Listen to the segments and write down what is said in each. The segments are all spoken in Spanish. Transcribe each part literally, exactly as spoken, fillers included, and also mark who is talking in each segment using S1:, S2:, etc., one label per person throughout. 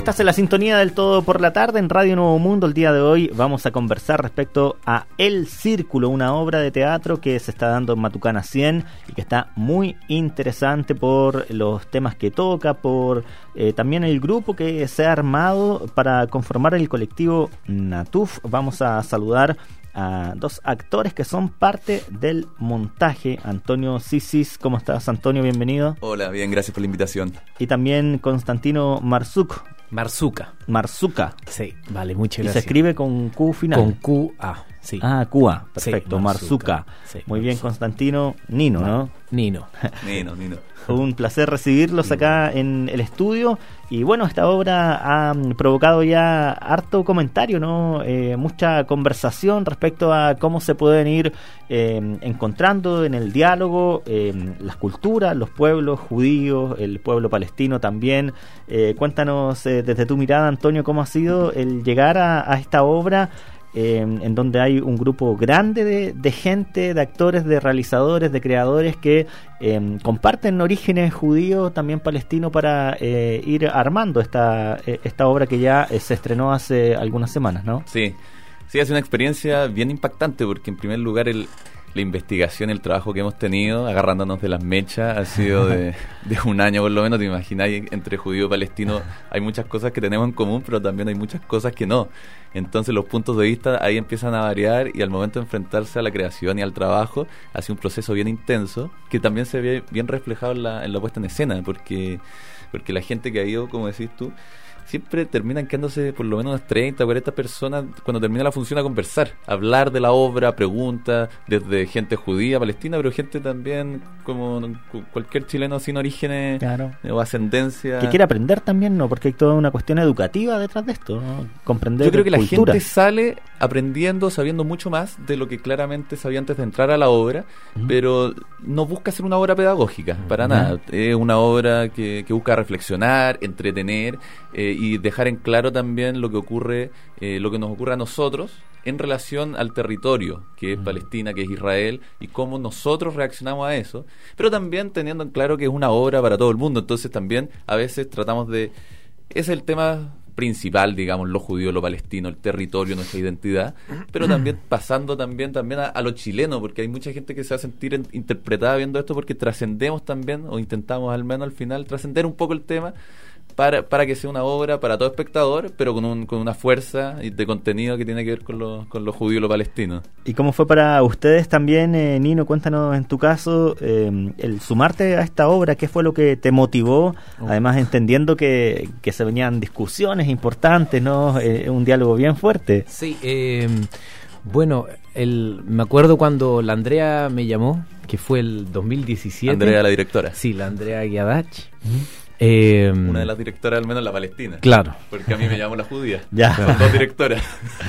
S1: Estás en la sintonía del Todo por la Tarde en Radio Nuevo Mundo. El día de hoy vamos a conversar respecto a El Círculo, una obra de teatro que se está dando en Matucana cien y que está muy interesante por los temas que toca, por eh, también el grupo que se ha armado para conformar el colectivo Natuf. Vamos a saludar a dos actores que son parte del montaje. Antonio Sisis, ¿cómo estás, Antonio? Bienvenido.
S2: Hola, bien, gracias por la invitación.
S1: Y también Constantino Marzuk.
S3: Marzuca.
S1: Marzuca.
S3: Sí, vale, muchas
S1: gracias. Y se escribe con Q final.
S3: Con Q A, sí.
S1: Ah, Q A, perfecto,
S3: sí,
S1: Marzuca.
S3: Marzuca. Sí,
S1: Muy bien,
S3: Marzuca.
S1: Constantino. Nino, ¿no?
S3: Nino.
S2: Nino, Nino.
S1: Un placer recibirlos acá en el estudio. Y bueno, esta obra ha provocado ya harto comentario, ¿no? Eh, mucha conversación respecto a cómo se pueden ir eh, encontrando en el diálogo eh, las culturas, los pueblos judíos, el pueblo palestino también. Eh, cuéntanos eh, desde tu mirada, Antonio, cómo ha sido el llegar a, a esta obra. Eh, en donde hay un grupo grande de, de gente, de actores, de realizadores, de creadores que eh, comparten orígenes judíos, también palestinos, para eh, ir armando esta, esta obra que ya eh, se estrenó hace algunas semanas, ¿no?
S2: Sí, sí, es una experiencia bien impactante porque en primer lugar el, la investigación, el trabajo que hemos tenido, agarrándonos de las mechas, ha sido de, de un año por lo menos. Te imagináis, entre judío y palestino hay muchas cosas que tenemos en común, pero también hay muchas cosas que no. Entonces los puntos de vista ahí empiezan a variar y al momento de enfrentarse a la creación y al trabajo ha sido un proceso bien intenso que también se ve bien reflejado en la, en la puesta en escena, porque, porque la gente que ha ido, como decís tú, siempre terminan quedándose por lo menos unas treinta, cuarenta personas cuando termina la función a conversar, a hablar de la obra, preguntas, desde gente judía, palestina, pero gente también como cualquier chileno sin orígenes, claro, o ascendencia.
S1: Que quiere aprender también, ¿no? Porque hay toda una cuestión educativa detrás de esto, ¿no? Comprender
S2: Yo creo que
S1: cultura.
S2: La gente sale aprendiendo, sabiendo mucho más de lo que claramente sabía antes de entrar a la obra, uh-huh. pero no busca ser una obra pedagógica, para uh-huh. nada. Es una obra que, que busca reflexionar, entretener, eh, y dejar en claro también lo que ocurre, eh, lo que nos ocurre a nosotros en relación al territorio que es mm. Palestina, que es Israel, y cómo nosotros reaccionamos a eso, pero también teniendo en claro que es una obra para todo el mundo. Entonces también a veces tratamos de... Ese es el tema principal, digamos, lo judío, lo palestino, el territorio, nuestra identidad, pero también pasando también, también a, a lo chileno, porque hay mucha gente que se va a sentir en, interpretada viendo esto, porque trascendemos también, o intentamos al menos al final trascender un poco el tema, Para, para que sea una obra para todo espectador, pero con, un, con una fuerza de contenido que tiene que ver con lo, con lo judío y lo palestino.
S1: ¿Y cómo fue para ustedes también, eh, Nino? Cuéntanos en tu caso, eh, el sumarte a esta obra, ¿qué fue lo que te motivó? Oh. Además, entendiendo que, que se venían discusiones importantes, ¿no? Eh, un diálogo bien fuerte.
S3: Sí, eh, bueno, el, me acuerdo cuando la Andrea me llamó, que fue el dos mil diecisiete.
S2: Andrea, la directora.
S3: Sí, la Andrea Guiadach.
S1: Uh-huh.
S3: Eh,
S2: Una de las directoras, al menos la palestina.
S3: Claro.
S2: Porque a mí me llamó la judía.
S1: Ya.
S2: Son dos directoras.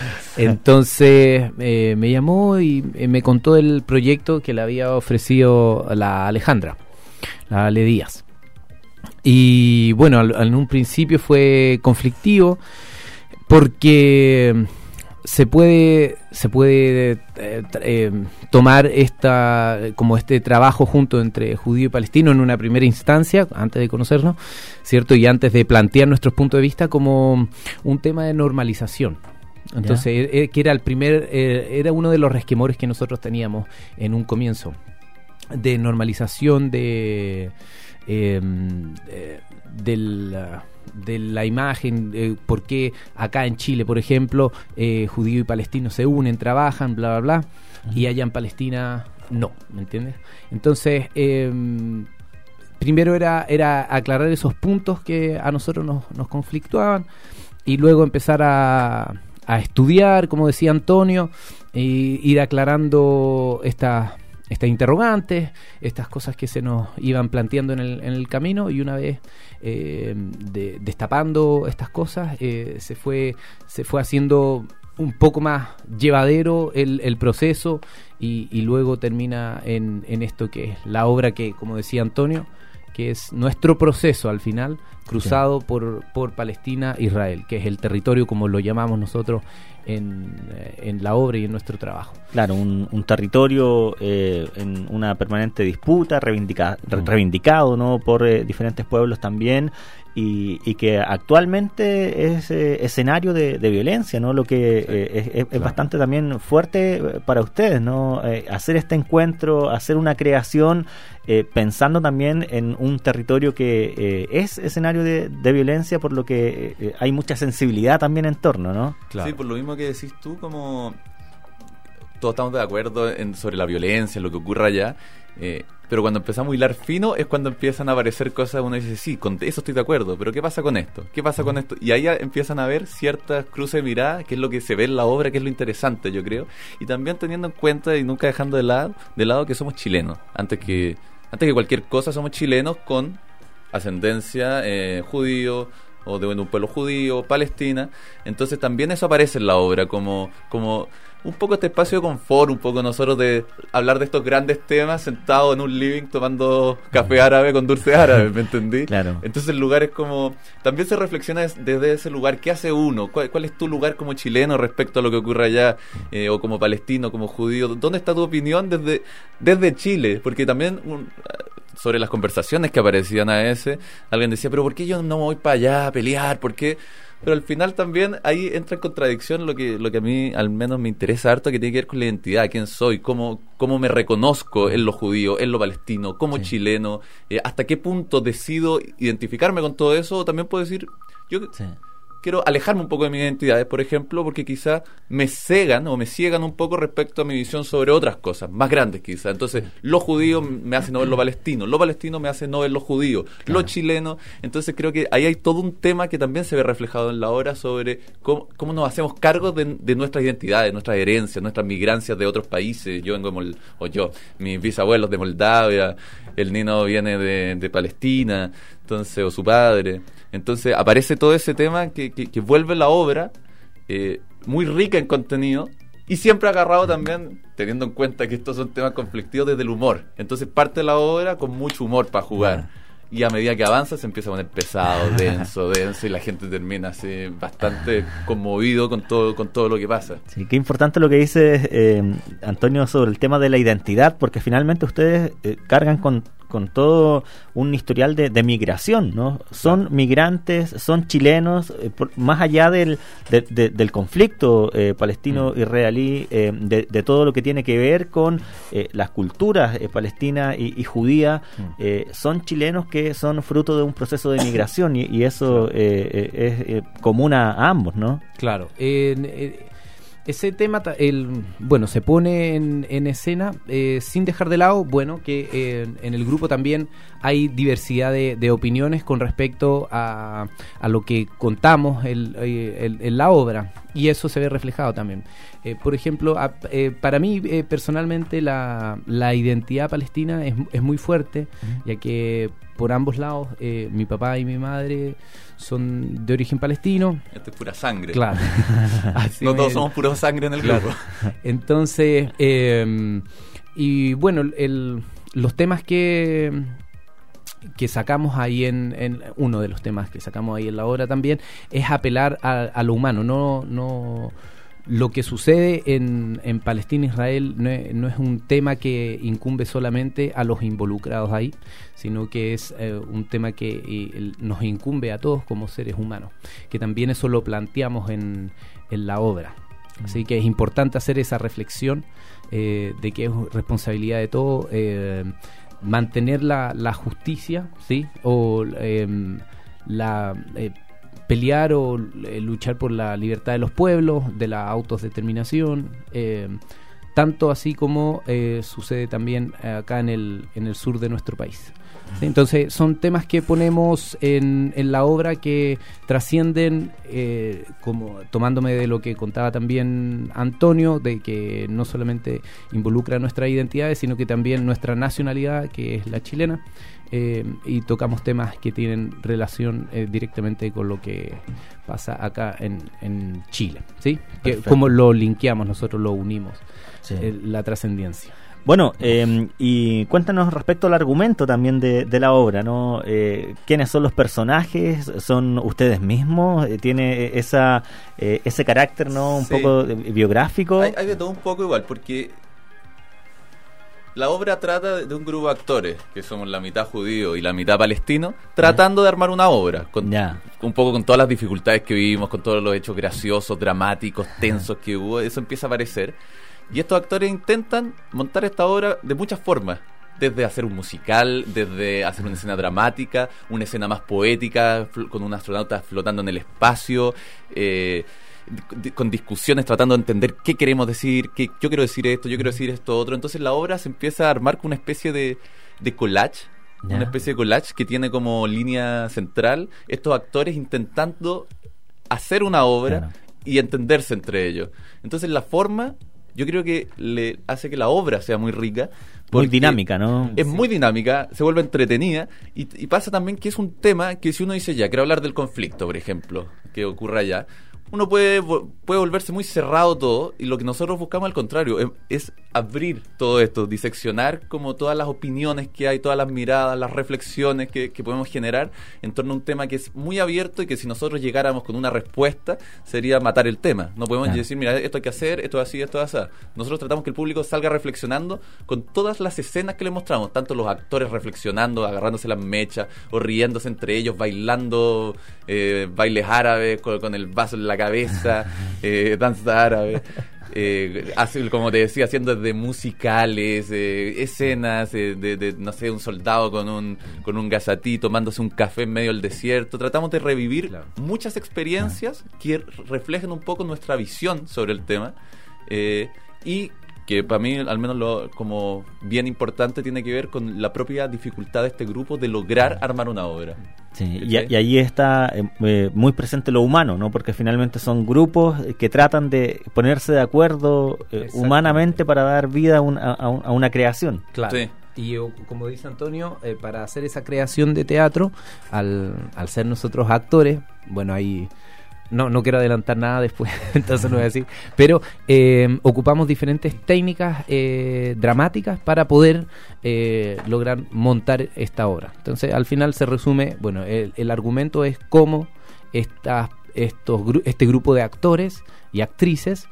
S3: Entonces eh, me llamó y eh, me contó el proyecto que le había ofrecido la Alejandra, la Ale Díaz. Y bueno, al, en un principio fue conflictivo porque se puede se puede eh, eh, tomar esta como este trabajo junto entre judío y palestino en una primera instancia, antes de conocernos, ¿cierto? Y antes de plantear nuestros puntos de vista como un tema de normalización. Entonces, eh, que era el primer eh, era uno de los resquemores que nosotros teníamos en un comienzo, de normalización de eh, de, del de la imagen, eh, por qué acá en Chile, por ejemplo, eh, judío y palestino se unen, trabajan, bla, bla, bla, uh-huh. y allá en Palestina no, ¿me entiendes? Entonces, eh, primero era, era aclarar esos puntos que a nosotros nos, nos conflictuaban, y luego empezar a, a estudiar, como decía Antonio, e ir aclarando estas estas interrogantes, estas cosas que se nos iban planteando en el, en el camino, y una vez eh, de, destapando estas cosas eh, se fue se fue haciendo un poco más llevadero el, el proceso, y, y luego termina en, en esto que es la obra que, como decía Antonio, que es nuestro proceso al final cruzado sí. por, por Palestina, Israel, que es el territorio como lo llamamos nosotros en, en la obra y en nuestro trabajo.
S1: Claro, un, un territorio eh, en una permanente disputa, reivindica, re, reivindicado, ¿no?, por eh, diferentes pueblos también, y, y que actualmente es eh, escenario de, de violencia, ¿no? Lo que sí, eh, es, es claro. bastante también fuerte para ustedes, ¿no? Eh, hacer este encuentro, hacer una creación eh, pensando también en un territorio que eh, es escenario de, de violencia, por lo que eh, hay mucha sensibilidad también en torno, ¿no?
S2: Claro. Sí, por lo mismo que decís tú, como todos estamos de acuerdo en, sobre la violencia, lo que ocurre allá, eh, pero cuando empezamos a hilar fino es cuando empiezan a aparecer cosas, uno dice, sí, con eso estoy de acuerdo, pero ¿qué pasa con esto? ¿Qué pasa con esto? Y ahí empiezan a ver ciertas cruces de mirada, que es lo que se ve en la obra, que es lo interesante, yo creo, y también teniendo en cuenta y nunca dejando de lado, de lado que somos chilenos, antes que, antes que cualquier cosa somos chilenos con ascendencia eh, judío, o de un pueblo judío, Palestina. Entonces también eso aparece en la obra, como, como un poco este espacio de confort, un poco nosotros de hablar de estos grandes temas sentados en un living tomando café árabe con dulce árabe, ¿me entendí?
S1: Claro.
S2: Entonces el lugar es como, también se reflexiona desde ese lugar, ¿qué hace uno? ¿Cuál, cuál es tu lugar como chileno respecto a lo que ocurre allá? Eh, o como palestino, como judío, ¿dónde está tu opinión desde, desde Chile? Porque también un, sobre las conversaciones que aparecían a ese, alguien decía, pero ¿por qué yo no me voy para allá a pelear? ¿Por qué? Pero al final también ahí entra en contradicción lo que lo que a mí al menos me interesa harto, que tiene que ver con la identidad, quién soy, cómo, cómo me reconozco en lo judío, en lo palestino, como sí. chileno, eh, hasta qué punto decido identificarme con todo eso, o también puedo decir, yo sí. quiero alejarme un poco de mis identidades, por ejemplo, porque quizá me cegan o me ciegan un poco respecto a mi visión sobre otras cosas, más grandes quizá. Entonces, lo judío me hace no ver lo palestino, lo palestino me hace no ver lo judío, claro. lo chileno. Entonces creo que ahí hay todo un tema que también se ve reflejado en la obra sobre cómo, cómo nos hacemos cargo de, de nuestras identidades, nuestras herencias, nuestras migrancias de otros países. Yo vengo de Mol- o yo, mis bisabuelos de Moldavia, el Nino viene de, de Palestina, entonces, o su padre. Entonces aparece todo ese tema que, que, que vuelve la obra eh, muy rica en contenido y siempre agarrado también, teniendo en cuenta que estos son temas conflictivos, desde el humor. Entonces parte la obra con mucho humor para jugar. Y a medida que avanza se empieza a poner pesado, denso, denso, y la gente termina así bastante conmovido con todo con todo lo que pasa.
S1: Sí, qué importante lo que dice eh, Antonio sobre el tema de la identidad, porque finalmente ustedes eh, cargan con, con todo un historial de, de migración, ¿no? Son migrantes, son chilenos, eh, por, más allá del, de, de, del conflicto eh, palestino-israelí, eh, de, de todo lo que tiene que ver con eh, las culturas eh, palestina y, y judía, eh, son chilenos que son fruto de un proceso de migración y, y eso eh, eh, es eh, común a, a ambos, ¿no?
S3: Claro. Eh, eh, ese tema, el, bueno, se pone en, en escena eh, sin dejar de lado, bueno, que eh, en el grupo también hay diversidad de, de opiniones con respecto a, a lo que contamos en, en, en la obra, y eso se ve reflejado también. Eh, por ejemplo, a, eh, para mí eh, personalmente la, la identidad palestina es, es muy fuerte, uh-huh. ya que por ambos lados, eh, mi papá y mi madre son de origen palestino.
S2: Esto es pura sangre.
S3: Claro. Así
S2: no
S3: me...
S2: todos somos pura sangre en el
S3: claro.
S2: grupo.
S3: Entonces, eh, y bueno, el, los temas que... que sacamos ahí en, en uno de los temas que sacamos ahí en la obra también es apelar a, a lo humano, no no lo que sucede en, en Palestina e Israel no es, no es un tema que incumbe solamente a los involucrados ahí, sino que es eh, un tema que eh, nos incumbe a todos como seres humanos, que también eso lo planteamos en, en la obra. Así que es importante hacer esa reflexión eh, de que es responsabilidad de todos eh, mantener la, la justicia, ¿sí? O eh, la eh, pelear o eh, luchar por la libertad de los pueblos, de la autodeterminación, eh, tanto así como eh, sucede también acá en el en el sur de nuestro país. ¿Sí? Entonces son temas que ponemos en, en la obra que trascienden, eh, como tomándome de lo que contaba también Antonio, de que no solamente involucra nuestras identidades, sino que también nuestra nacionalidad, que es la chilena, eh, y tocamos temas que tienen relación eh, directamente con lo que pasa acá en, en Chile, ¿sí? Que, como lo linkeamos, nosotros lo unimos, sí. eh, la trascendencia.
S1: Bueno, eh, y cuéntanos respecto al argumento también de, de la obra, ¿no? Eh, ¿Quiénes son los personajes? ¿Son ustedes mismos? Eh, ¿Tiene esa eh, ese carácter, no, un sí. poco biográfico?
S2: Hay, hay de todo un poco igual, porque la obra trata de un grupo de actores, que somos la mitad judío y la mitad palestino, tratando de armar una obra, con, yeah. un poco con todas las dificultades que vivimos, con todos los hechos graciosos, dramáticos, tensos que hubo, eso empieza a aparecer. Y estos actores intentan montar esta obra de muchas formas, desde hacer un musical, desde hacer una escena dramática, una escena más poética, con un astronauta flotando en el espacio, eh... con discusiones tratando de entender qué queremos decir, que yo quiero decir esto, yo quiero decir esto otro. Entonces la obra se empieza a armar con una especie de, de collage, yeah. una especie de collage que tiene como línea central estos actores intentando hacer una obra claro. y entenderse entre ellos. Entonces la forma, yo creo que le hace que la obra sea muy rica.
S1: Muy dinámica, ¿no?
S2: Es sí. muy dinámica, se vuelve entretenida y, y pasa también que es un tema que si uno dice ya, quiero hablar del conflicto, por ejemplo, que ocurra allá, uno puede, puede volverse muy cerrado todo, y lo que nosotros buscamos al contrario es, es abrir todo esto, diseccionar como todas las opiniones que hay, todas las miradas, las reflexiones que, que podemos generar en torno a un tema que es muy abierto y que si nosotros llegáramos con una respuesta sería matar el tema. No podemos claro. decir, mira, esto hay que hacer, esto es así, esto es así. Nosotros tratamos que el público salga reflexionando con todas las escenas que le mostramos, tanto los actores reflexionando, agarrándose las mechas o riéndose entre ellos, bailando eh, bailes árabes con, con el vaso en la cabeza, eh, danza árabe, eh, hace, como te decía, haciendo de musicales, eh, escenas eh, de, de, no sé, un soldado con un con un gazatí tomándose un café en medio del desierto. Tratamos de revivir claro. muchas experiencias claro. que reflejen un poco nuestra visión sobre el tema, eh, y que para mí, al menos lo, como bien importante, tiene que ver con la propia dificultad de este grupo de lograr armar una obra.
S1: Sí, y, y ahí está eh, muy presente lo humano, ¿no? Porque finalmente son grupos que tratan de ponerse de acuerdo eh, humanamente para dar vida a, un, a, a una creación.
S3: Claro. Sí. Y como dice Antonio, eh, para hacer esa creación de teatro, al, al ser nosotros actores, bueno, ahí... No, no quiero adelantar nada después, entonces no voy a decir. Pero eh, ocupamos diferentes técnicas eh, dramáticas para poder eh, lograr montar esta obra. Entonces, al final se resume, bueno, el, el argumento es cómo estas, estos, este grupo de actores y actrices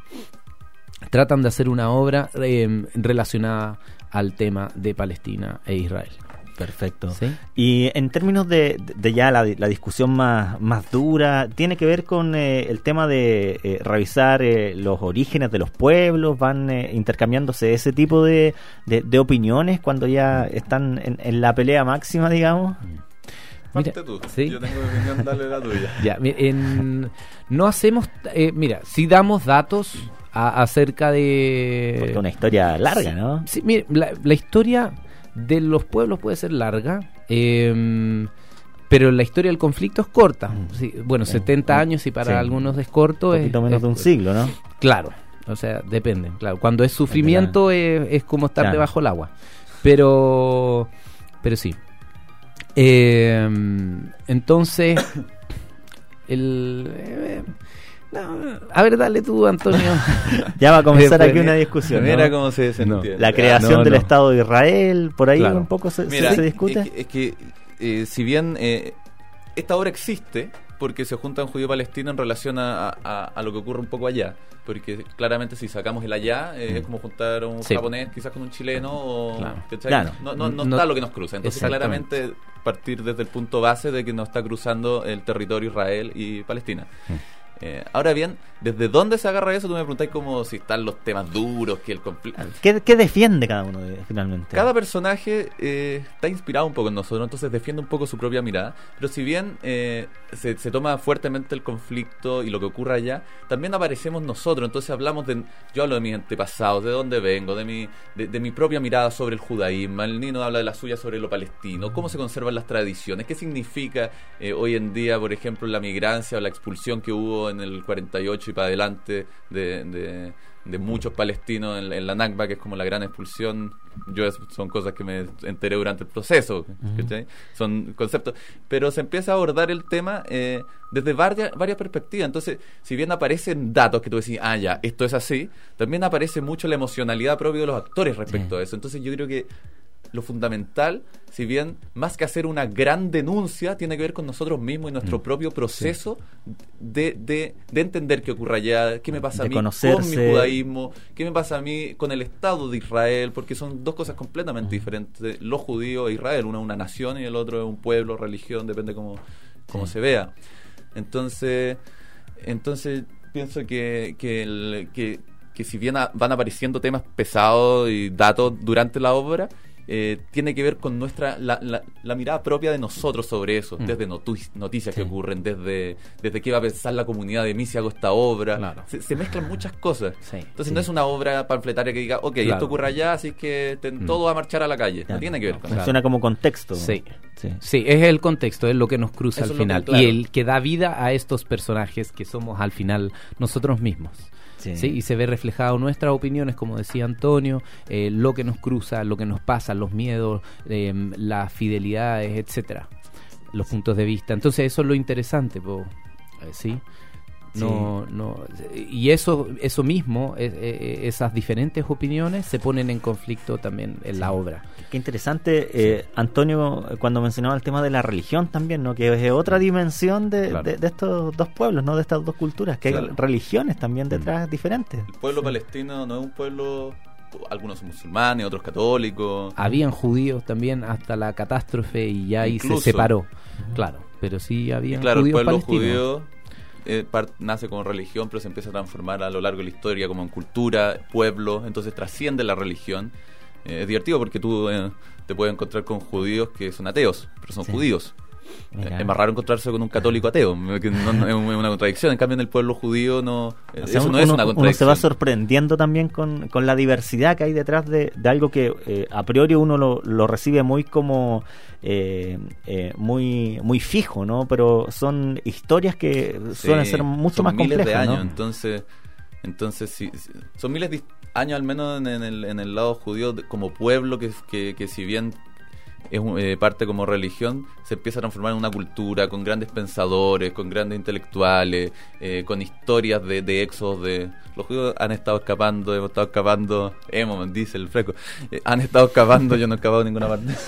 S3: tratan de hacer una obra eh, relacionada al tema de Palestina e Israel.
S1: Perfecto. ¿Sí? Y en términos de, de ya la, la discusión más, más dura, ¿tiene que ver con eh, el tema de eh, revisar eh, los orígenes de los pueblos? ¿Van eh, intercambiándose ese tipo de, de, de opiniones cuando ya están en, en la pelea máxima, digamos?
S2: Mira, tú. ¿Sí? Yo tengo mi opinión, dale la tuya.
S3: Ya, en, no hacemos... Eh, mira, sí damos datos a, acerca de...
S1: Porque una historia larga, sí, ¿no?
S3: Sí, mira, la, la historia... de los pueblos puede ser larga, eh, pero la historia del conflicto es corta. Sí, bueno, setenta años y para sí. algunos es corto.
S1: Un poquito
S3: es,
S1: menos
S3: es,
S1: de un siglo, ¿no?
S3: Claro, o sea, depende. Claro, cuando es sufrimiento es, es como estar claro. debajo del agua. Pero, pero sí. Eh, entonces, el... Eh, No, a ver, dale tú, Antonio.
S1: Ya va a comenzar aquí una discusión.
S2: Mira
S1: ¿no?
S2: cómo se desentiende.
S1: No. La creación no, no. del Estado de Israel, por ahí claro. un poco se,
S2: Mira,
S1: se discute.
S2: Es que, es que eh, si bien eh, esta obra existe, porque se juntan judío y palestino en relación a, a, a lo que ocurre un poco allá. Porque claramente si sacamos el allá, eh, mm. es como juntar un sí. japonés quizás con un chileno. O, claro. Claro. No, no, no, no está lo que nos cruza. Entonces claramente partir desde el punto base de que nos está cruzando el territorio Israel y Palestina. Mm. Eh, ahora bien, ¿desde dónde se agarra eso? Tú me preguntáis como si están los temas duros, que el conflicto...
S1: ¿Qué, ¿Qué defiende cada uno de, finalmente?
S2: Cada personaje eh, está inspirado un poco en nosotros, entonces defiende un poco su propia mirada, pero si bien eh, se, se toma fuertemente el conflicto y lo que ocurre allá, también aparecemos nosotros, entonces hablamos de... Yo hablo de mis antepasados, de dónde vengo, de mi, de, de mi propia mirada sobre el judaísmo, el Nino habla de la suya sobre lo palestino, cómo se conservan las tradiciones, qué significa eh, hoy en día, por ejemplo, la migrancia o la expulsión que hubo vivió en el cuarenta y ocho y para adelante de, de, de muchos palestinos en, en la Nakba, que es como la gran expulsión. Yo es, son cosas que me enteré durante el proceso, uh-huh. Son conceptos, pero se empieza a abordar el tema eh, desde varias, varias perspectivas. Entonces, si bien aparecen datos que tú decís, ah, ya, esto es así, también aparece mucho la emocionalidad propia de los actores respecto sí. a eso. Entonces yo creo que lo fundamental, si bien más que hacer una gran denuncia, tiene que ver con nosotros mismos y nuestro mm. propio proceso sí. de, de, de entender qué ocurre allá, qué me pasa de a mí conocerse. Con mi judaísmo, qué me pasa a mí con el Estado de Israel, porque son dos cosas completamente mm. diferentes. Los judíos e Israel, uno es una nación y el otro es un pueblo, religión, depende cómo, cómo sí. se vea. Entonces, entonces pienso que, que, el, que, que si bien a, van apareciendo temas pesados y datos durante la obra, Eh, tiene que ver con nuestra la, la, la mirada propia de nosotros sobre eso, mm. desde notu- noticias sí. que ocurren, desde desde qué va a pensar la comunidad de mí si hago esta obra. Claro. Se, se mezclan muchas cosas. Sí. Entonces sí. no es una obra panfletaria que diga, ok, claro. esto ocurre allá, así que te, mm. todo va a marchar a la calle. Claro. No tiene que ver con
S1: eso. Funciona como contexto.
S3: Sí. Sí. sí, es el contexto, es lo que nos cruza eso al final. Que, claro. Y el que da vida a estos personajes que somos al final nosotros mismos. Sí. ¿Sí? Y se ve reflejado nuestras opiniones, como decía Antonio, eh, lo que nos cruza, lo que nos pasa, los miedos, eh, las fidelidades, etcétera, los puntos de vista. Entonces eso es lo interesante, po, ¿sí? No, sí. no, y eso, eso mismo, es, es, esas diferentes opiniones se ponen en conflicto también en sí. la obra.
S1: Qué interesante, eh, sí. Antonio, cuando mencionaba el tema de la religión también, ¿no? Que es otra dimensión de, claro. de, de estos dos pueblos, ¿no? De estas dos culturas, que claro. hay religiones también detrás mm. diferentes.
S2: El pueblo sí. palestino no es un pueblo, algunos son musulmanes, otros católicos.
S3: Habían judíos también hasta la catástrofe y ya ahí Incluso. se separó, uh-huh. claro, pero sí habían
S2: claro,
S3: judíos
S2: palestinos.
S3: Claro, el
S2: pueblo judío Eh, part, nace como religión, pero se empieza a transformar a lo largo de la historia como en cultura, pueblo, entonces trasciende la religión. Eh, es divertido porque tú eh, te puedes encontrar con judíos que son ateos, pero son sí. judíos. Eh, es más raro encontrarse con un católico ateo, que no, no, es una contradicción. En cambio, en el pueblo judío no, o sea, eso
S1: uno,
S2: no es una contradicción.
S1: Uno se va sorprendiendo también con, con la diversidad que hay detrás de, de algo que eh, a priori uno lo, lo recibe muy como eh, eh, muy muy fijo, ¿no? Pero son historias que sí, suelen ser mucho más complejas,
S2: miles de años,
S1: ¿no?
S2: entonces entonces sí, sí, son miles de años al menos en, en, el, en el lado judío de, como pueblo que, que, que si bien es eh, parte como religión, se empieza a transformar en una cultura con grandes pensadores, con grandes intelectuales, eh, con historias de, de éxodos de... Los judíos han estado escapando, hemos estado escapando, Emo, dice el Freco, eh, han estado escapando, yo no he escapado de ninguna parte,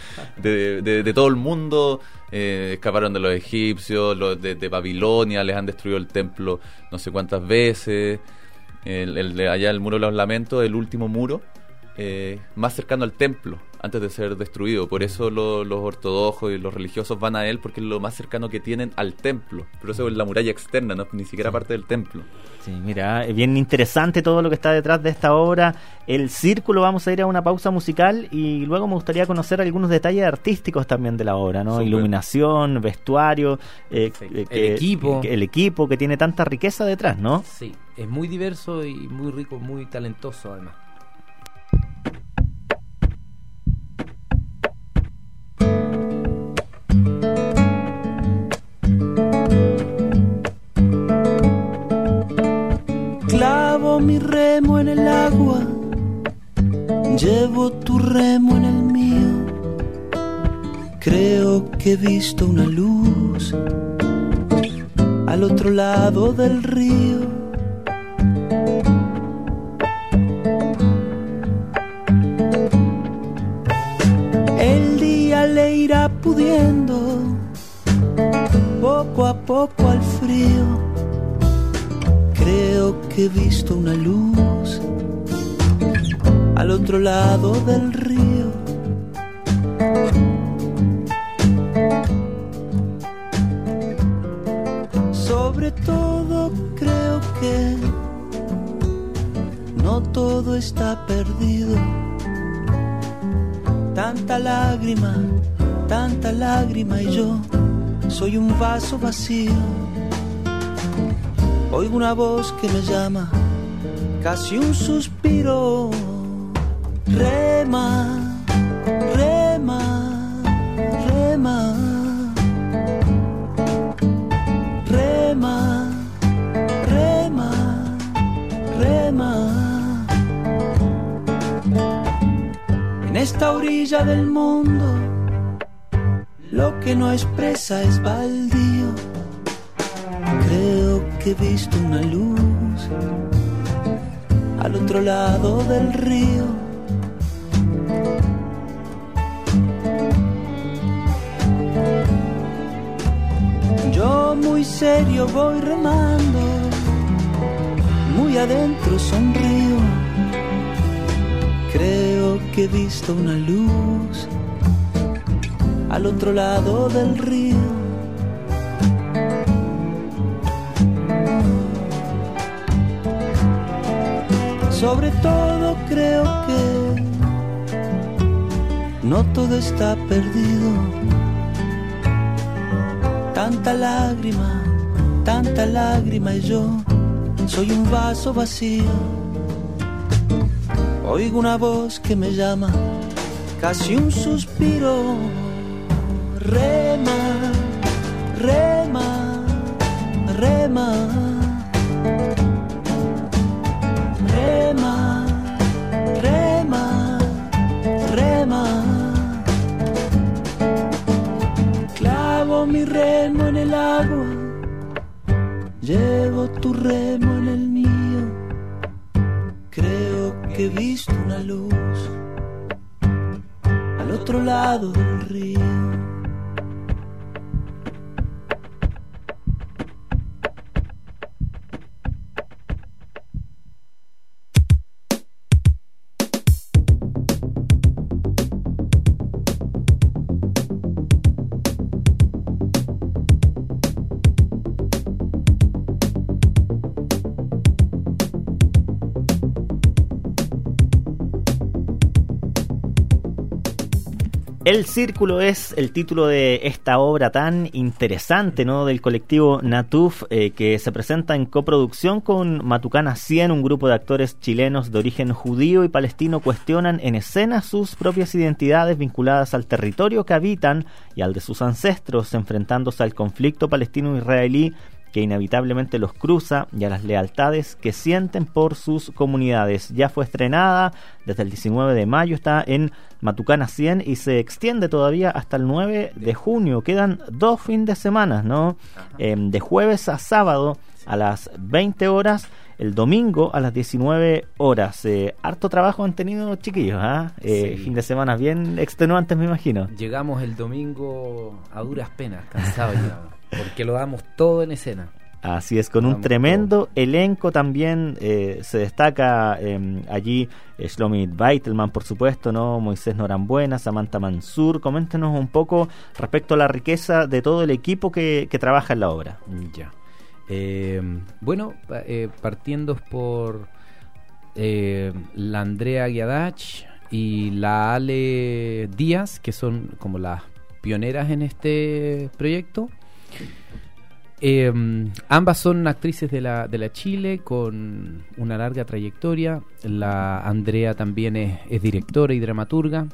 S2: de, de, de todo el mundo, eh, escaparon de los egipcios, los de, de Babilonia, les han destruido el templo no sé cuántas veces, el, el de allá el muro de los lamentos, el último muro, eh, más cercano al templo, antes de ser destruido. Por eso lo, los ortodoxos y los religiosos van a él, porque es lo más cercano que tienen al templo. Pero eso es la muralla externa, no ni siquiera sí. parte del templo.
S1: Sí, mira, es bien interesante todo lo que está detrás de esta obra. El Círculo, vamos a ir a una pausa musical y luego me gustaría conocer algunos detalles artísticos también de la obra, ¿no? Super. Iluminación, vestuario, eh, sí.
S3: que, el equipo,
S1: que, el equipo que tiene tanta riqueza detrás, ¿no?
S3: Sí, es muy diverso y muy rico, muy talentoso además.
S4: Clavo mi remo en el agua, llevo tu remo en el mío. Creo que he visto una luz al otro lado del río. El día le irá pudiendo poco a poco al frío. Creo que he visto una luz al otro lado del río. Sobre todo creo que no todo está perdido. Tanta lágrima, tanta lágrima y yo soy un vaso vacío. Oigo una voz que me llama, casi un suspiro. Rema, rema, rema, rema, esta orilla del mundo lo que no expresa es baldío. Creo que he visto una luz al otro lado del río. Yo muy serio voy remando, muy adentro sonrío. Creo que he visto una luz al otro lado del río. Sobre todo creo que no todo está perdido. Tanta lágrima, tanta lágrima y yo soy un vaso vacío. Oigo una voz que me llama, casi un suspiro. Rema, rema, rema. Rema, rema, rema. Clavo mi remo en el agua, llevo tu remo en el mío. Creo que he visto una luz al otro lado del río.
S1: El Círculo es el título de esta obra tan interesante, ¿no?, del colectivo Natuf, eh, que se presenta en coproducción con Matucana cien, un grupo de actores chilenos de origen judío y palestino cuestionan en escena sus propias identidades vinculadas al territorio que habitan y al de sus ancestros, enfrentándose al conflicto palestino-israelí que inevitablemente los cruza y a las lealtades que sienten por sus comunidades. Ya fue estrenada desde el diecinueve de mayo, está en Matucana cien y se extiende todavía hasta el nueve de junio. Quedan dos fines de semana, ¿no? Eh, de jueves a sábado a las veinte horas, el domingo a las diecinueve horas. Eh, harto trabajo han tenido, chiquillos, ¿ah? ¿eh? Eh,
S3: Sí.
S1: Fin de semana bien extenuantes, me imagino.
S3: Llegamos el domingo a duras penas, cansados llegamos, porque lo damos todo en escena.
S1: Así es, con un
S3: Vamos
S1: tremendo elenco también. Eh, se destaca eh, allí eh, Shlomit Beitelman, por supuesto, ¿no? Moisés Norambuena, Samantha Mansur. Coméntenos un poco respecto a la riqueza de todo el equipo que, que trabaja en la obra.
S3: Ya. Eh, bueno, pa- eh, partiendo por eh, la Andrea Giadach y la Ale Díaz, que son como las pioneras en este proyecto. Eh, ambas son actrices de la, de la Chile con una larga trayectoria. La Andrea también es, es directora y dramaturga,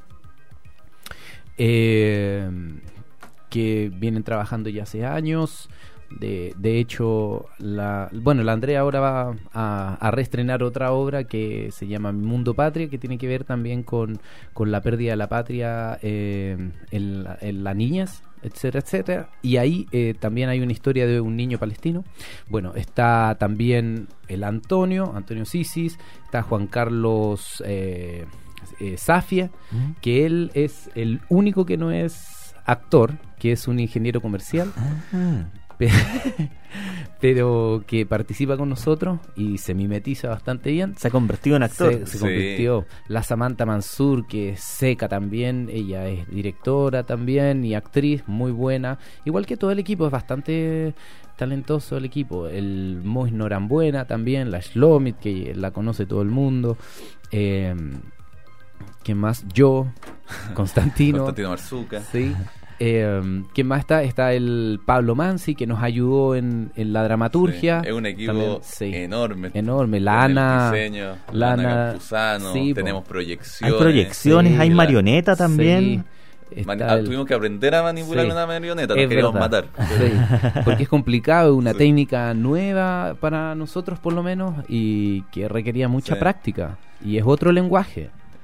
S3: eh, que vienen trabajando ya hace años. De, de hecho, la, bueno, la Andrea ahora va a, a reestrenar otra obra que se llama Mi Mundo Patria, que tiene que ver también con, con la pérdida de la patria eh, en, la- en las niñas, etcétera, etcétera. Y ahí eh, también hay una historia de un niño palestino. Bueno, está también el Antonio, Antonio Sisis, está Juan Carlos eh, eh, Safia, que él es el único que no es actor, que es un ingeniero comercial, pe- pero que participa con nosotros y se mimetiza bastante bien.
S1: Se ha convertido en actor.
S3: Se, se
S2: Sí.
S3: convirtió. La Samantha Mansur, que es seca también, ella es directora también y actriz muy buena, igual que todo el equipo, es bastante talentoso el equipo. El Mois Norambuena también, la Shlomit, que la conoce todo el mundo. Eh, ¿Quién más? Yo, Constantino.
S2: Constantino Marzuca.
S3: Sí. Eh, ¿Quién más está? Está el Pablo Mansi, que nos ayudó en, en la dramaturgia.
S2: Sí, es un equipo
S3: También, sí.
S2: enorme.
S3: Enorme. La
S2: En el
S3: Ana.
S2: diseño,
S3: la
S2: Ana
S3: Ana-
S2: Campuzano,
S3: sí, po.
S2: tenemos
S1: Hay
S2: proyecciones.
S1: proyecciones,
S3: Sí,
S1: hay
S2: la-
S1: marioneta también.
S3: Sí.
S2: Man-
S3: Está
S2: ah,
S3: el-
S2: Tuvimos que aprender a manipular
S3: Sí.
S2: una marioneta, nos
S3: Es
S2: queríamos
S3: verdad.
S2: matar.
S3: Sí, porque es complicado, una
S2: Sí.
S3: técnica nueva para nosotros por lo menos y que requería mucha
S2: Sí.
S3: práctica y es otro lenguaje.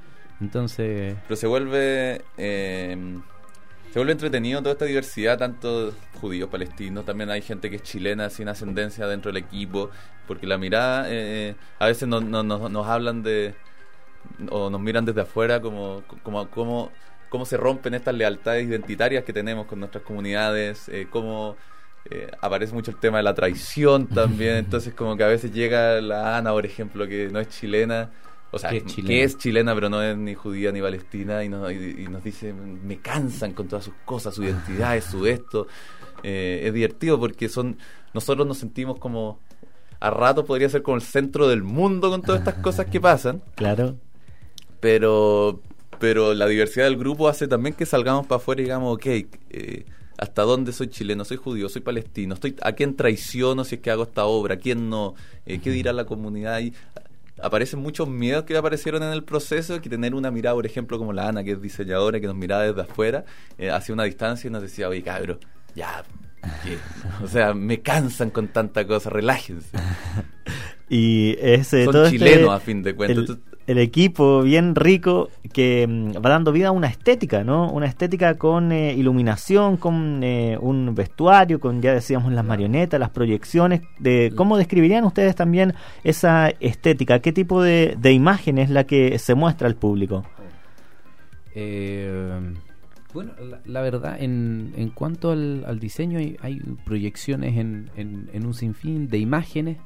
S3: Entonces...
S2: Pero se vuelve... Eh, se vuelve entretenido toda esta diversidad, tanto judíos, palestinos, también hay gente que es chilena sin ascendencia dentro del equipo, porque la mirada, eh, a veces no, no, no, nos hablan de, o nos miran desde afuera como, como, como, cómo se rompen estas lealtades identitarias que tenemos con nuestras comunidades, eh, cómo eh, aparece mucho el tema de la traición también, entonces como que a veces llega la Ana, por ejemplo, que no es chilena, o sea, que es, que es chilena, pero no es ni judía ni palestina, y nos, y, y nos dice, me cansan con todas sus cosas, su identidad, su esto. Eh, es divertido porque son nosotros nos sentimos como, a rato podría ser como el centro del mundo con todas estas cosas que pasan.
S1: Claro.
S2: Pero, pero la diversidad del grupo hace también que salgamos para afuera y digamos, ok, eh, ¿hasta dónde soy chileno? ¿Soy judío? ¿Soy palestino? Estoy, ¿a quién traiciono si es que hago esta obra? ¿A quién no? Eh, ¿Qué dirá la comunidad? Y aparecen muchos miedos que aparecieron en el proceso, que tener una mirada, por ejemplo, como la Ana, que es diseñadora, que nos miraba desde afuera, eh, hacia una distancia y nos decía, oye, cabro, ya, ¿qué? O sea, me cansan con tanta cosa, relájense.
S1: Y ese
S2: Son
S1: todo
S2: chilenos,
S1: este,
S2: a fin de cuentas.
S1: El, el equipo bien rico que mm, va dando vida a una estética, ¿no? Una estética con eh, iluminación, con eh, un vestuario, con, ya decíamos, las marionetas, las proyecciones. De ¿Cómo describirían ustedes también esa estética? ¿Qué tipo de, de imagen es la que se muestra al público?
S3: Eh, bueno, la, la verdad, en, en cuanto al, al diseño, hay, hay proyecciones en, en, en un sinfín de imágenes.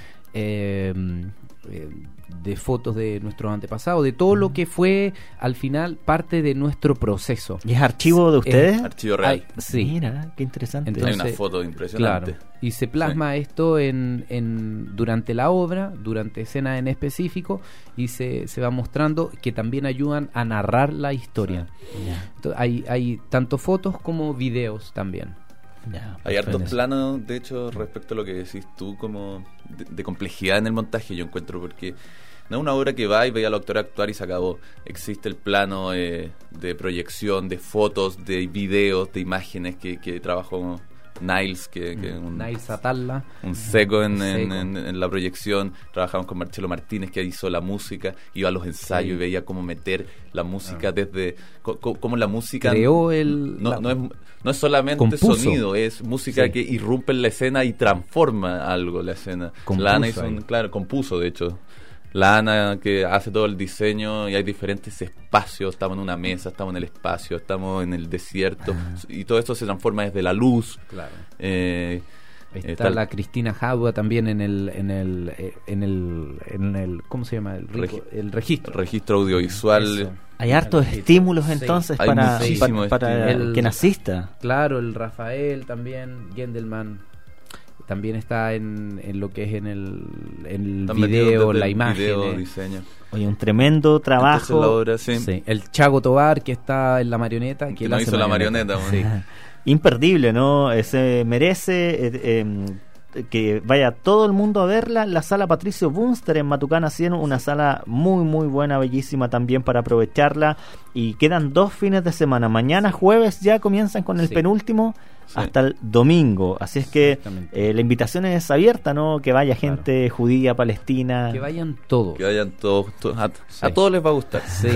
S3: Eh, eh, de fotos de nuestros antepasados, de todo lo que fue al final parte de nuestro proceso.
S1: ¿Y es archivo de ustedes?
S2: Es archivo real.
S3: Hay, sí.
S1: Mira, qué interesante.
S3: Entonces,
S2: hay una foto impresionante.
S3: Claro, y se plasma sí. esto en, en durante la obra, durante escenas en específico, y se, se va mostrando que también ayudan a narrar la historia. Sí. Yeah. Entonces, hay, hay tanto fotos como videos también.
S1: Ya,
S2: hay hartos planos, de hecho, respecto a lo que decís tú, como de, de complejidad en el montaje, yo encuentro, porque no es una obra que va y ve a la autora actuar y se acabó. Existe el plano eh, de proyección, de fotos, de videos, de imágenes que, que trabajó Niles, que, que un,
S3: Niles Atalla,
S2: un seco, en,
S3: seco.
S2: En, en, en la proyección. Trabajamos con Marcelo Martínez, que hizo la música, iba a los ensayos sí. y veía cómo meter la música ah. desde cómo, cómo la música
S3: creó el
S2: no,
S3: la,
S2: no es no es solamente compuso. Sonido, es música sí. que irrumpe en la escena y transforma algo la escena. Compuso la Ana hizo un, claro, compuso de hecho. La Ana que hace todo el diseño y hay diferentes espacios, estamos en una mesa, estamos en el espacio, estamos en el desierto ah. y todo esto se transforma desde la luz.
S3: Claro.
S2: Eh,
S3: está,
S2: está
S3: la Cristina Jadua también en el en el en el en el ¿cómo se llama? El, rico, el registro.
S2: El registro audiovisual.
S3: Eso.
S1: Hay hartos estímulos entonces
S2: sí.
S1: para,
S2: sí.
S1: para, para
S3: el,
S1: quien asista.
S3: Claro, el Rafael también, Gendelman. También está en, en lo que es en el, en el video, la imagen.
S2: Video, diseño.
S1: Oye, un tremendo trabajo.
S2: La obra, sí.
S3: Sí. El Chago Tobar, que está en la marioneta. Que,
S2: que no hizo marioneta. la marioneta.
S1: Sí. Imperdible, ¿no? Se merece eh, eh, que vaya todo el mundo a verla. La sala Patricio Bunster en Matucana cien, una sala muy, muy buena, bellísima también para aprovecharla. Y quedan dos fines de semana. Mañana jueves ya comienzan con el sí. penúltimo. Sí. Hasta el domingo, así es que eh, la invitación es abierta, ¿no? Que vaya gente claro. judía, palestina,
S3: que vayan todos,
S2: que vayan todos, to- a, sí. a todos les va a gustar,
S3: sí,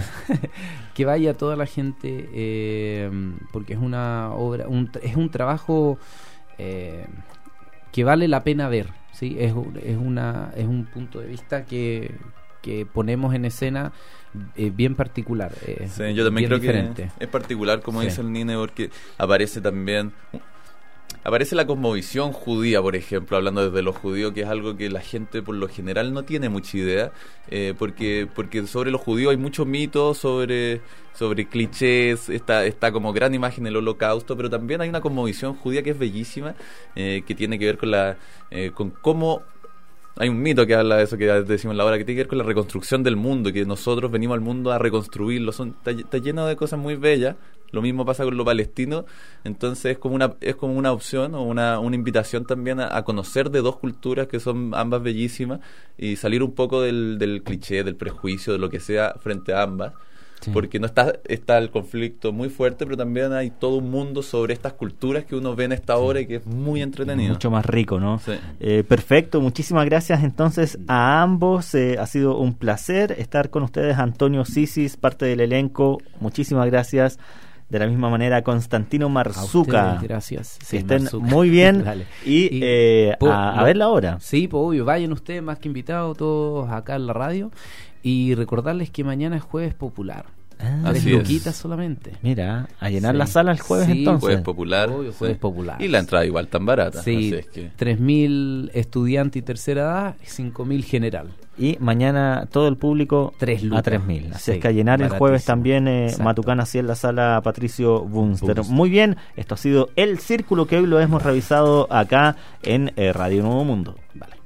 S3: que vaya toda la gente, eh, porque es una obra, un, es un trabajo eh, que vale la pena ver, sí, es es una es un punto de vista que que ponemos en escena. Eh, bien particular. Eh,
S2: sí, yo también creo
S3: diferente.
S2: que es particular, como sí. dice el Nine, porque aparece también aparece la cosmovisión judía, por ejemplo, hablando desde lo judío, que es algo que la gente por lo general no tiene mucha idea, eh, porque porque sobre los judíos hay muchos mitos, sobre sobre clichés, está está como gran imagen del holocausto, pero también hay una cosmovisión judía que es bellísima, eh, que tiene que ver con la eh, con cómo. Hay un mito que habla de eso que decimos en la hora, que tiene que ver con la reconstrucción del mundo, que nosotros venimos al mundo a reconstruirlo. Son, está, está lleno de cosas muy bellas. Lo mismo pasa con lo palestino. Entonces es como una es como una opción o una, una invitación también a, a conocer de dos culturas que son ambas bellísimas y salir un poco del, del cliché, del prejuicio, de lo que sea frente a ambas.
S1: Sí.
S2: Porque no está, está el conflicto muy fuerte, pero también hay todo un mundo sobre estas culturas que uno ve en esta obra y que es muy entretenido.
S1: Mucho más rico, ¿no?
S2: Sí.
S1: Eh, perfecto, muchísimas gracias entonces a ambos. Eh, ha sido un placer estar con ustedes. Antonio Sisis, parte del elenco, muchísimas gracias. De la misma manera, Constantino Marzuca.
S3: A ustedes, gracias.
S1: Que
S3: Sí,
S1: estén
S3: Marzuca.
S1: muy bien.
S3: Dale.
S1: Y,
S3: Y,
S1: eh,
S3: po-
S1: a, a
S3: lo-
S1: ver la hora.
S3: Sí, pues obvio, vayan ustedes más que invitados todos acá en la radio. Y recordarles que mañana es Jueves Popular.
S1: Ah,
S3: Tres
S2: Así es.
S3: luquitas solamente.
S1: mira, a llenar
S3: Sí.
S1: la sala el jueves
S3: Sí,
S1: entonces.
S2: Jueves popular.
S3: Obvio, Jueves
S2: sí.
S3: Popular.
S2: Y la entrada igual tan barata.
S3: Sí,
S2: Así es que...
S3: tres mil estudiantes y tercera edad, cinco mil general.
S1: Y mañana todo el público
S3: Tres lucas.
S1: a tres mil. Así
S3: Sí,
S1: es que a llenar el
S3: baratísimo.
S1: jueves también eh,
S3: Exacto.
S1: Matucana, así en la sala Patricio Bunster.
S3: Bunster.
S1: Muy bien, esto ha sido El Círculo, que hoy lo hemos revisado acá en eh, Radio Nuevo Mundo. Vale.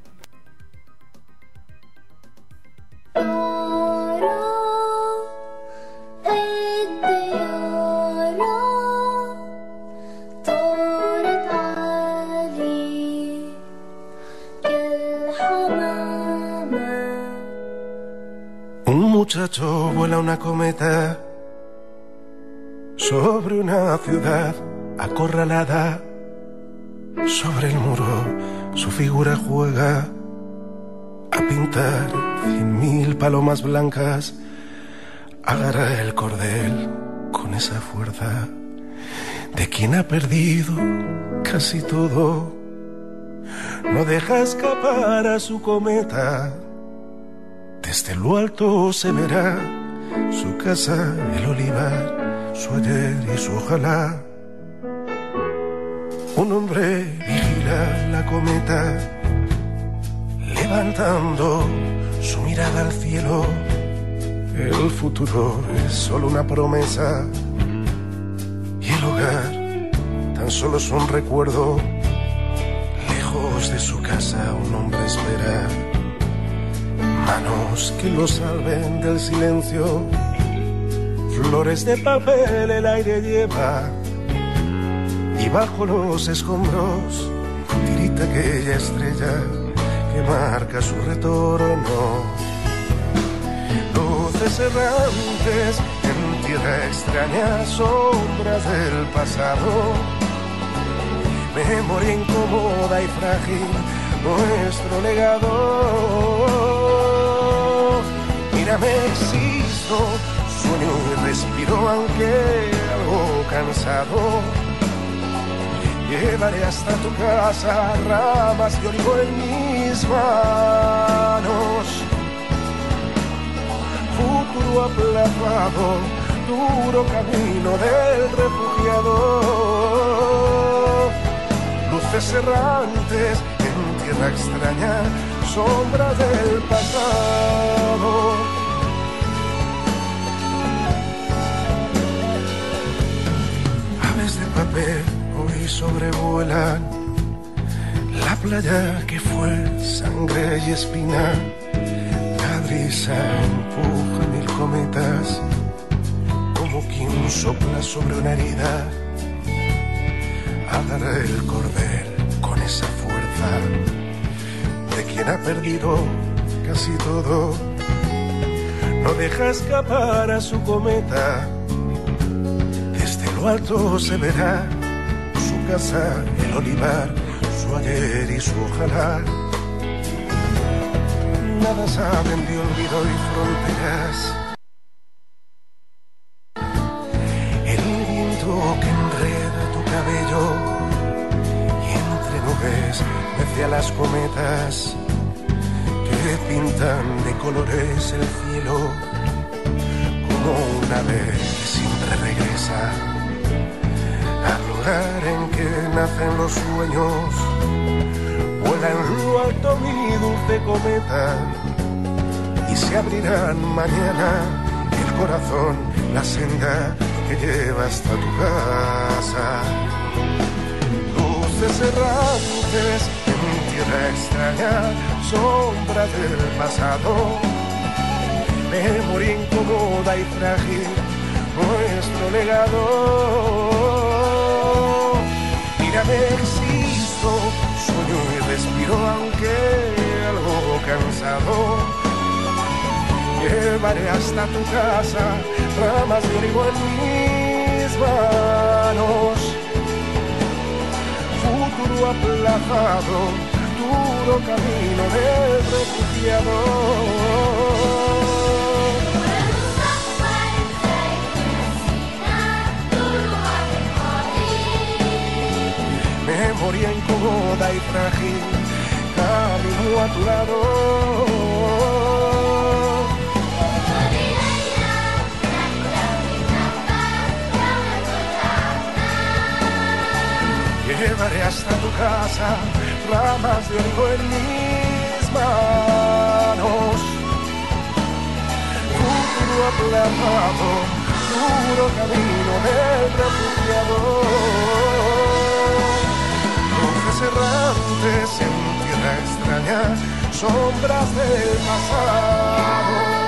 S5: Un muchacho vuela una cometa sobre una ciudad acorralada. Sobre el muro su figura juega a pintar cien mil palomas blancas. Agarra el cordel con esa fuerza de quien ha perdido casi todo. No deja escapar a su cometa. Desde lo alto se verá su casa, el olivar, su ayer y su ojalá. Un hombre vigila la cometa, levantando su mirada al cielo. El futuro es solo una promesa y el hogar tan solo es un recuerdo. Lejos de su casa un hombre espera manos que lo salven del silencio. Flores de papel el aire lleva y bajo los escombros tirita aquella estrella que marca su retorno. Luces errantes en tierra extraña, sombras del pasado, memoria incómoda y frágil, nuestro legado. Mírame, existo, sueño y respiro, aunque algo cansado. Llevaré hasta tu casa ramas de olivo en mis manos. Futuro aplazado, duro camino del refugiado. Luces errantes en tierra extraña, sombras del pasado. Aves de papel hoy sobrevuelan la playa que fue sangre y espina. La brisa empuja mil cometas como quien sopla sobre una herida. Agarra el cordel con esa fuerza de quien ha perdido casi todo. No deja escapar a su cometa. Desde lo alto se verá su casa, el olivar, su ayer y su ojalá. Nada saben de olvido y fronteras. El viento que enreda tu cabello y entre nubes mece a las cometas que pintan de colores el cielo, como un ave que siempre regresa al lugar en que nacen los sueños. Vuela en lo alto mi dulce cometa y se abrirán mañana el corazón, la senda que lleva hasta tu casa. Luces errantes en tierra extraña, sombra del pasado, memoria incómoda y frágil, nuestro legado. Mírame, existo, sueño y respiro, aunque algo cansado. Llevaré hasta tu casa ramas de olivo en mis manos. Futuro aplazado, duro camino del refugiado. Memoria incómoda y frágil, camino a tu lado. Llevaré hasta tu casa ramas de olivo en mis manos. Futuro aplazado, duro camino del refugiado. Luces errantes en tierra extraña, sombras del pasado.